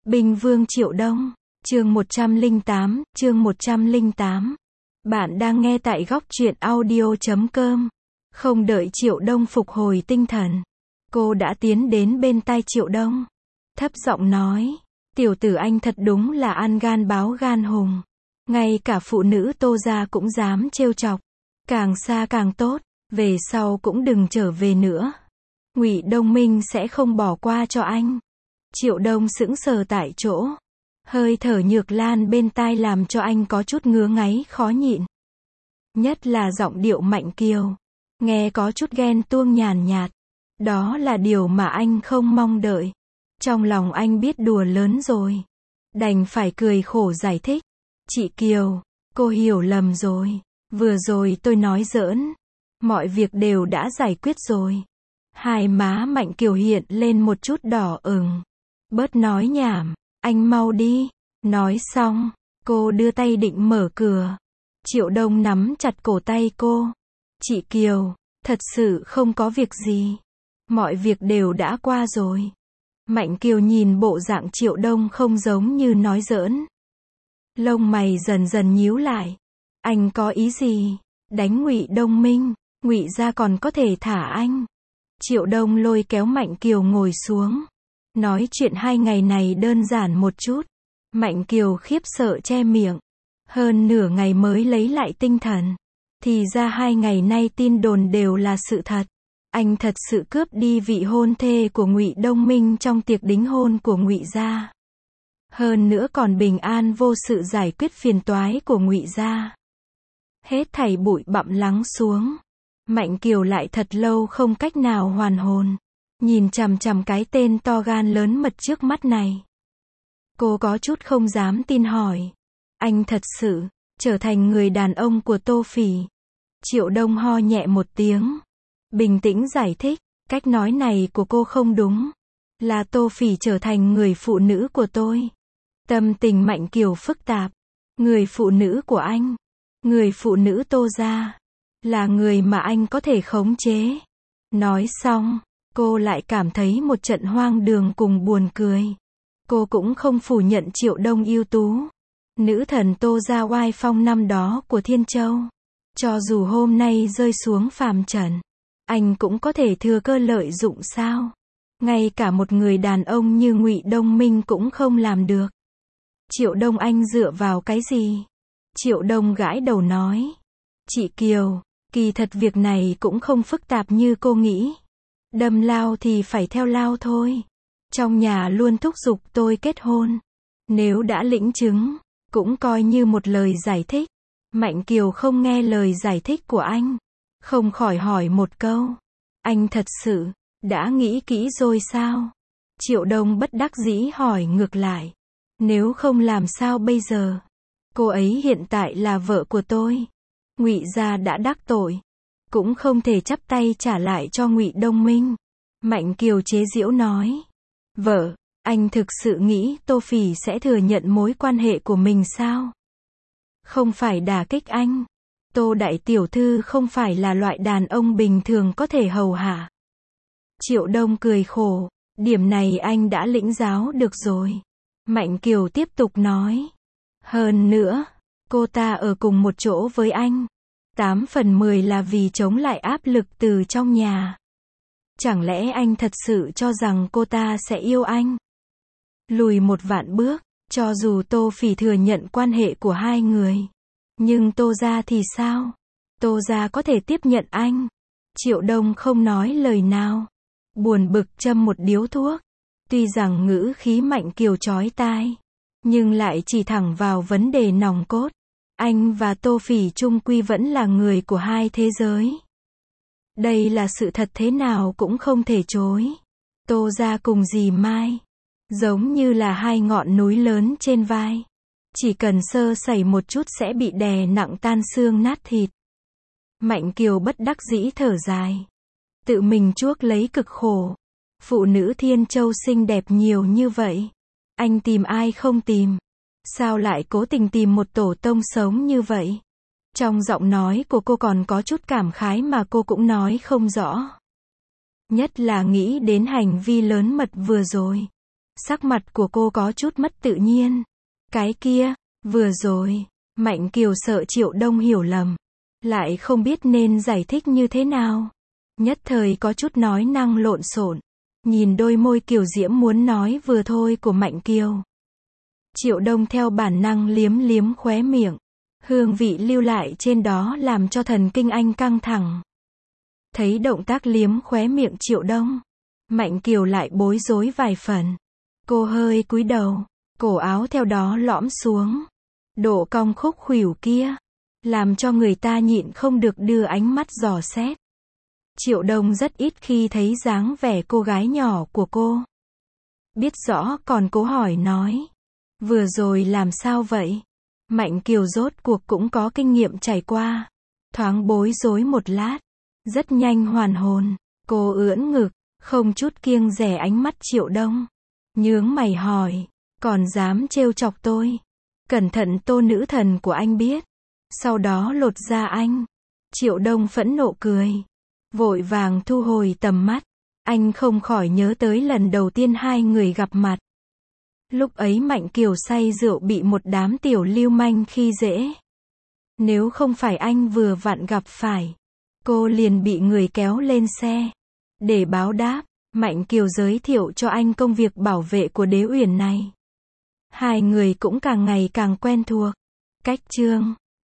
Binh Vương Triệu Đông, chương 108. Bạn đang nghe tại góc truyện audio.com. Không đợi Triệu Đông phục hồi tinh thần, cô đã tiến đến bên tai Triệu Đông, thấp giọng nói, tiểu tử anh thật đúng là ăn gan báo gan hùng. Ngay cả phụ nữ Tô gia cũng dám trêu chọc, càng xa càng tốt, về sau cũng đừng trở về nữa. Ngụy Đông Minh sẽ không bỏ qua cho anh. Triệu Đông sững sờ tại chỗ, hơi thở Nhược Lan bên tai làm cho anh có chút ngứa ngáy khó nhịn. Nhất là giọng điệu Mạnh Kiều, nghe có chút ghen tuông nhàn nhạt. Đó là điều mà anh không mong đợi. Trong lòng anh biết đùa lớn rồi, đành phải cười khổ giải thích. Chị Kiều, cô hiểu lầm rồi. Vừa rồi tôi nói giỡn. Mọi việc đều đã giải quyết rồi. Hai má Mạnh Kiều hiện lên một chút đỏ ửng. Bớt nói nhảm, anh mau đi. Nói xong, cô đưa tay định mở cửa. Triệu Đông nắm chặt cổ tay cô. Chị Kiều, thật sự không có việc gì. Mọi việc đều đã qua rồi. Mạnh Kiều nhìn bộ dạng Triệu Đông không giống như nói giỡn. Lông mày dần dần nhíu lại. Anh có ý gì? Đánh Ngụy Đông Minh, Ngụy gia còn có thể thả anh. Triệu Đông lôi kéo Mạnh Kiều ngồi xuống. Nói chuyện 2 ngày này đơn giản một chút. Mạnh Kiều khiếp sợ che miệng. Hơn nửa ngày mới lấy lại tinh thần. Thì ra 2 ngày nay tin đồn đều là sự thật. Anh thật sự cướp đi vị hôn thê của Ngụy Đông Minh trong tiệc đính hôn của Ngụy gia. Hơn nữa còn bình an vô sự giải quyết phiền toái của Ngụy gia. Hết thảy bụi bặm lắng xuống. Mạnh Kiều lại thật lâu không cách nào hoàn hồn. Nhìn chằm chằm cái tên to gan lớn mật trước mắt này. Cô có chút không dám tin hỏi. Anh thật sự trở thành người đàn ông của Tô Phỉ. Triệu Đông ho nhẹ một tiếng. Bình tĩnh giải thích, cách nói này của cô không đúng. Là Tô Phỉ trở thành người phụ nữ của tôi. Tâm tình Mạnh Kiều phức tạp. Người phụ nữ của anh, người phụ nữ Tô gia, là người mà anh có thể khống chế. Nói xong, cô lại cảm thấy một trận hoang đường cùng buồn cười. Cô cũng không phủ nhận Triệu Đông ưu tú. Nữ thần Tô gia oai phong năm đó của Thiên Châu. Cho dù hôm nay rơi xuống phàm trần, anh cũng có thể thừa cơ lợi dụng sao? Ngay cả một người đàn ông như Ngụy Đông Minh cũng không làm được. Triệu Đông anh dựa vào cái gì? Triệu Đông gãi đầu nói. Chị Kiều, kỳ thật việc này cũng không phức tạp như cô nghĩ. Đâm lao thì phải theo lao thôi. Trong nhà luôn thúc giục tôi kết hôn. Nếu đã lĩnh chứng, cũng coi như một lời giải thích. Mạnh Kiều không nghe lời giải thích của anh. Không khỏi hỏi một câu. Anh thật sự đã nghĩ kỹ rồi sao? Triệu Đông bất đắc dĩ hỏi ngược lại. Nếu không làm sao bây giờ? Cô ấy hiện tại là vợ của tôi. Ngụy gia đã đắc tội, cũng không thể chắp tay trả lại cho Ngụy Đông Minh. Mạnh Kiều chế giễu nói. Vợ, anh thực sự nghĩ Tô Phỉ sẽ thừa nhận mối quan hệ của mình sao? Không phải đả kích anh. Tô đại tiểu thư không phải là loại đàn ông bình thường có thể hầu hạ. Triệu Đông cười khổ. Điểm này anh đã lĩnh giáo được rồi. Mạnh Kiều tiếp tục nói. Hơn nữa, cô ta ở cùng một chỗ với anh. 8 phần 10 là vì chống lại áp lực từ trong nhà. Chẳng lẽ anh thật sự cho rằng cô ta sẽ yêu anh? Lùi một vạn bước, cho dù Tô Phỉ thừa nhận quan hệ của hai người. Nhưng Tô gia thì sao? Tô gia có thể tiếp nhận anh? Triệu Đông không nói lời nào. Buồn bực châm một điếu thuốc. Tuy rằng ngữ khí Mạnh Kiều chói tai, nhưng lại chỉ thẳng vào vấn đề nòng cốt. Anh và Tô Phỉ chung quy vẫn là người của hai thế giới. Đây là sự thật thế nào cũng không thể chối. Tô gia cùng dì Mai, giống như là hai ngọn núi lớn trên vai. Chỉ cần sơ sẩy một chút sẽ bị đè nặng tan xương nát thịt. Mạnh Kiều bất đắc dĩ thở dài. Tự mình chuốc lấy cực khổ. Phụ nữ Thiên Châu xinh đẹp nhiều như vậy. Anh tìm ai không tìm? Sao lại cố tình tìm một tổ tông sống như vậy? Trong giọng nói của cô còn có chút cảm khái mà cô cũng nói không rõ. Nhất là nghĩ đến hành vi lớn mật vừa rồi. Sắc mặt của cô có chút mất tự nhiên. Cái kia, vừa rồi, Mạnh Kiều sợ Triệu Đông hiểu lầm. Lại không biết nên giải thích như thế nào. Nhất thời có chút nói năng lộn xộn. Nhìn đôi môi kiều diễm muốn nói vừa thôi của Mạnh Kiều. Triệu Đông theo bản năng liếm liếm khóe miệng. Hương vị lưu lại trên đó làm cho thần kinh anh căng thẳng. Thấy động tác liếm khóe miệng Triệu Đông, Mạnh Kiều lại bối rối vài phần. Cô hơi cúi đầu, cổ áo theo đó lõm xuống. Độ cong khúc khuỷu kia, làm cho người ta nhịn không được đưa ánh mắt dò xét. Triệu Đông rất ít khi thấy dáng vẻ cô gái nhỏ của cô. Biết rõ còn cố hỏi nói. Vừa rồi làm sao vậy? Mạnh Kiều rốt cuộc cũng có kinh nghiệm trải qua. Thoáng bối rối một lát. Rất nhanh hoàn hồn. Cô ưỡn ngực, không chút kiêng dè ánh mắt Triệu Đông. Nhướng mày hỏi. Còn dám trêu chọc tôi? Cẩn thận Tô nữ thần của anh biết. Sau đó lột da anh. Triệu Đông phẫn nộ cười. Vội vàng thu hồi tầm mắt. Anh không khỏi nhớ tới lần đầu tiên hai người gặp mặt. Lúc ấy Mạnh Kiều say rượu bị một đám tiểu lưu manh khi dễ. Nếu không phải anh vừa vặn gặp phải, cô liền bị người kéo lên xe. Để báo đáp, Mạnh Kiều giới thiệu cho anh công việc bảo vệ của Đế Uyển này. Hai người cũng càng ngày càng quen thuộc. Cách chương